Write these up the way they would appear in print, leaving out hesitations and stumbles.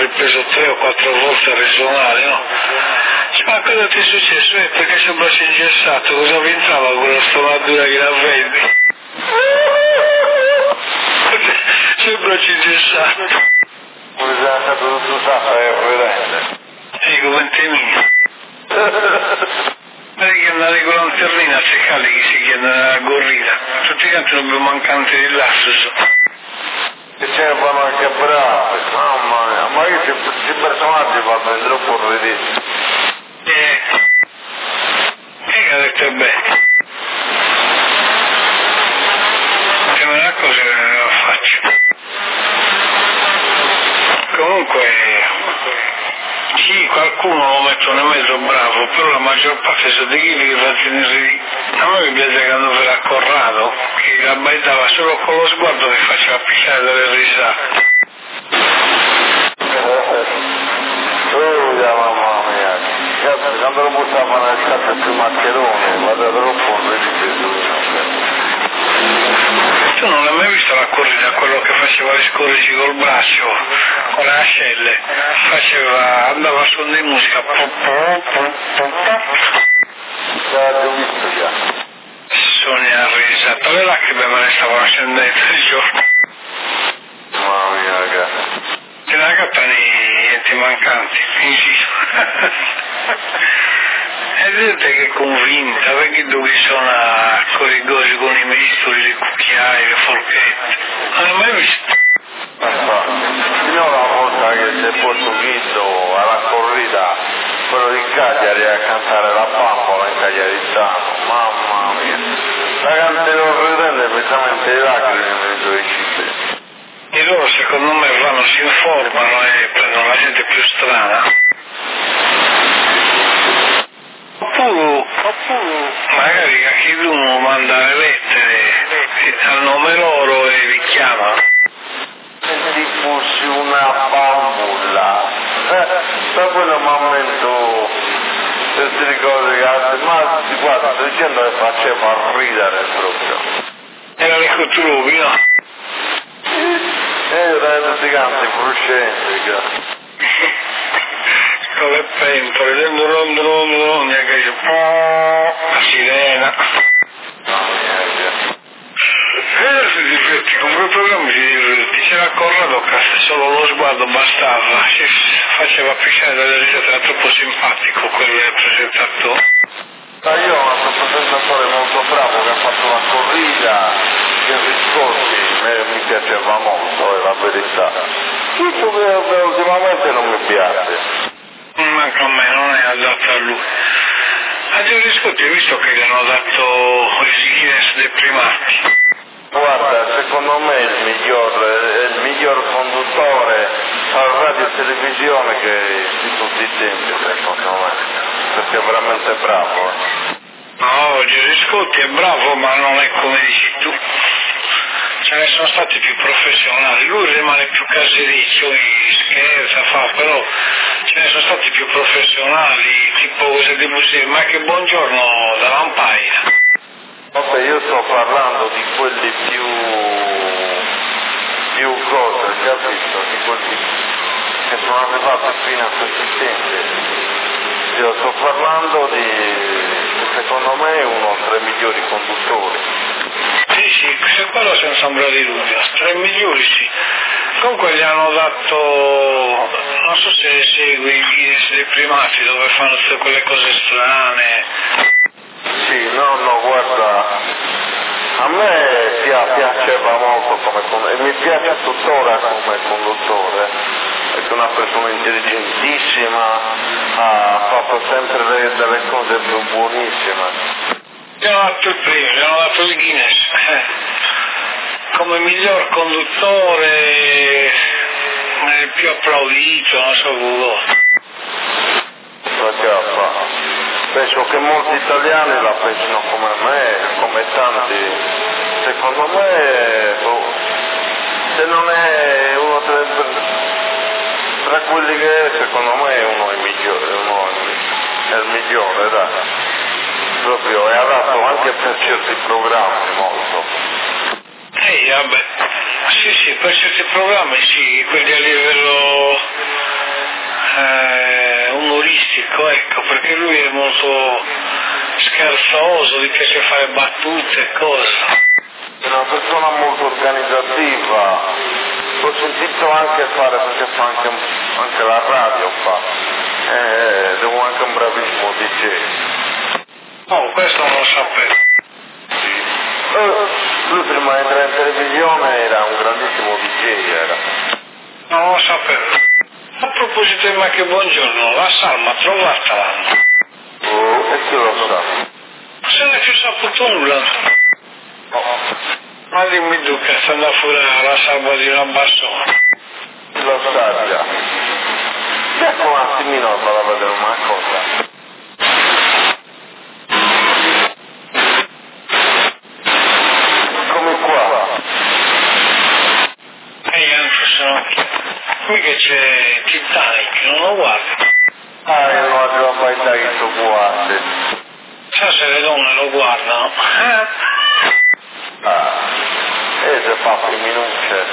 ripreso 3 o 4 volte a risuonare, no? Ma cosa ti è successo? Perché c'è il braccio ingessato, cosa vi entrava quella stomatura che la vedi? C'è il braccio ingessato. Come sei stato tutto sappo e vedente? Come te mio. Perché andare con la lanternina a cercare che si chiede la gorrita. Tutti quanti dobbiamo mancante di lasso. E ce ne fanno anche brave, mamma mia, ma io questi personaggi vanno troppo ridicoli. Che ha detto bene? Che non è una cosa che non la faccio. Comunque, sì, qualcuno lo mettono in mezzo bravo, però la maggior parte sono di quelli che fa tenere. A me mi piace che hanno per Corrado, che la baitava solo con lo sguardo che faceva picchiare dalle risate. Mamma mia, quando lo buttavano nel cazzo più maccherone, guarda troppo ridicolo. Tu non l'hai mai visto la corrida, quello che faceva le scorrigi col braccio, con le ascelle, andava su di musica. L'ho visto già. Sonia risata, le lacrime me ne stavano scendendo il giorno. Mamma mia ragazzi. Te la cattano gli enti mancanti, insisto. È gente che è convinta, perché dove sono con i gosi, con i mestoli, le cucchiaie, le forchette. Non l'ho mai visto. Fino alla volta che si è portughito alla corrida, quello di Cagliari a cantare la bambola in Cagliaritano, mamma mia. La canterò ridendo precisamente le lacrime nei suoi cipri. E loro secondo me vanno, si informano e prendono la gente più strana. Oppure magari a chi uno manda le lettere al nome loro e vi chiama. Se fossi una bambola, da quello momento queste cose che ma guarda, sto dicendo che faceva ridere proprio. Era l'ecotrubi, no? Io da tutti canti fruscenti, con le pentole, dentro la sirena. Si diverti, con quel programma si diverti, c'era Corrado che solo lo sguardo bastava, si faceva pisciare dalle risate, era troppo simpatico quel presentatore. Ma io ho un presentatore molto bravo che ha fatto la corrida, che Riscotti mi piaceva molto, è la verità. Tutto che ultimamente non mi piace. Manca a me, non è adatto a lui. A Giorgio Riscotti hai visto che gli hanno dato il Guinness dei primati? Guarda, secondo me è il miglior conduttore a radio e televisione di tutti i tempi, secondo me, perché è veramente bravo. No, Giorgio Riscotti è bravo, ma non è come dici tu. Ce ne sono stati più professionali, lui rimane più casericcio, scherza, però ce ne sono stati più professionali, tipo cose di musica, ma che buongiorno da lampadina. Vabbè, io sto parlando di quelli più cose, capito? Di quelli che sono arrivati fino a questi tempi. Io sto parlando secondo me, uno tra i migliori conduttori. Sì, questo quello senza ombra di dubbio, tra i migliori sì. Comunque gli hanno dato, non so se segui i Guinness dei primati dove fanno tutte quelle cose strane. Sì, no, guarda, a me piaceva molto come conduttore, e mi piace tuttora come conduttore, perché è una persona intelligentissima, ha fatto sempre delle cose più buonissime. Gli hanno dato il premio, gli hanno dato il Guinness come miglior conduttore, il più applaudito, non so cosa. Penso che molti italiani la pensino come me, come tanti. Secondo me, se non è uno tra quelli che è, secondo me è uno è migliore, è il migliore, dai. Proprio è adatto anche per certi programmi molto. Vabbè, sì, per certi programmi sì, quelli a livello molto scherzoso, gli piace fare battute e cose. È una persona molto organizzativa, l'ho sentito anche fare, perché fa anche la radio fa, devo anche un bravissimo DJ. Oh, questo non lo sapevo. Lui prima di entrare in televisione era un grandissimo DJ, era. Non lo sapevo. A proposito di Macchia Buongiorno, la salma trovatela. Oh, e chi lo sa? Se ne è più saputo nulla. Oh. Ma dimmi tu che sta andando fuori la salva di Lambassone. Lo sa già. Ecco un attimino a far vedere una cosa. Mica c'è Titanic, non lo guardi? Ah, io non ho mai che tu guardi. Sa se le donne lo guardano? E se fa più minuti.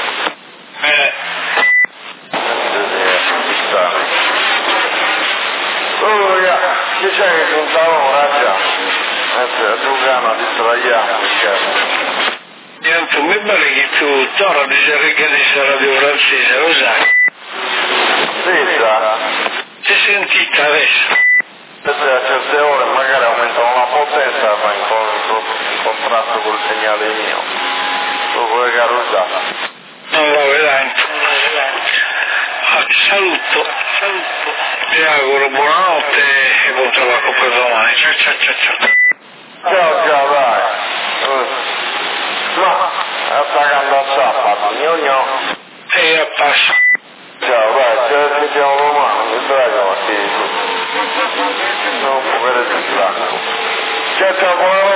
Oh, yeah, chi c'è che contava ora già? Tu gana di straiamo, Niente, mi pare che tu ora dicevi che dice Radio Francese, lo sai? Sì, sa. Ti sentite adesso? A certe ore magari aumentano la potenza, ma in contrasto col segnale mio. Lo puoi garantire. Non lo vedrai. Ti saluto. Ti auguro buonanotte e buon tabacco per domani. Ciao ciao ciao ciao. Ciao, dai. Ma, attaccando a sabato, gnogno. E a passo. Ciao, vai, ci sentiamo domani, mi prego, non può avere il Ciao, ciao, buonanotte.